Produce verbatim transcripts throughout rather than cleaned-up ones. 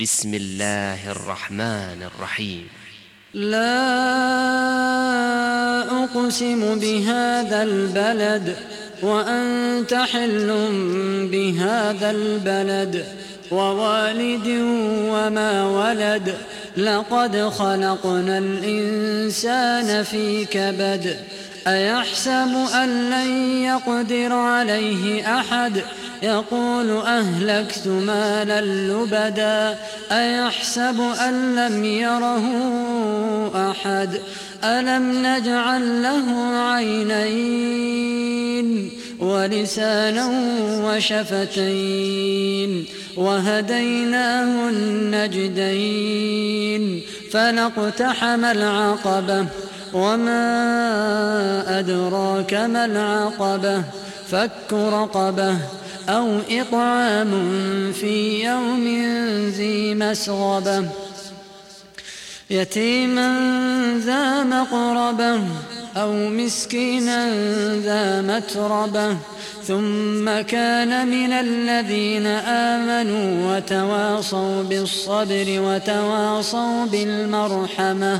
بسم الله الرحمن الرحيم. لا أقسم بهذا البلد وأنت حل بهذا البلد ووالد وما ولد لقد خلقنا الإنسان في كبد أيحسب أن لن يقدر عليه أحد يقول أهلكت مالا لبدا أيحسب أن لم يره أحد ألم نجعل له عينين ولسانا وشفتين وهديناه النجدين فلاقتحم العقبة وما أدراك ما العقبة فك رقبة أو إطعام في يوم ذي مسغبة يتيما ذا مقربة أو مسكينا ذا متربة ثم كان من الذين آمنوا وتواصوا بالصبر وتواصوا بالمرحمة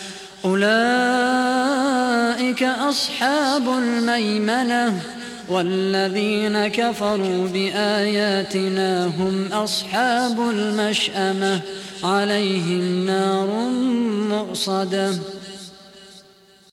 أولئك أصحاب الميمنة والذين كفروا بآياتنا هم أصحاب المشأمة عليهم نار مؤصدة.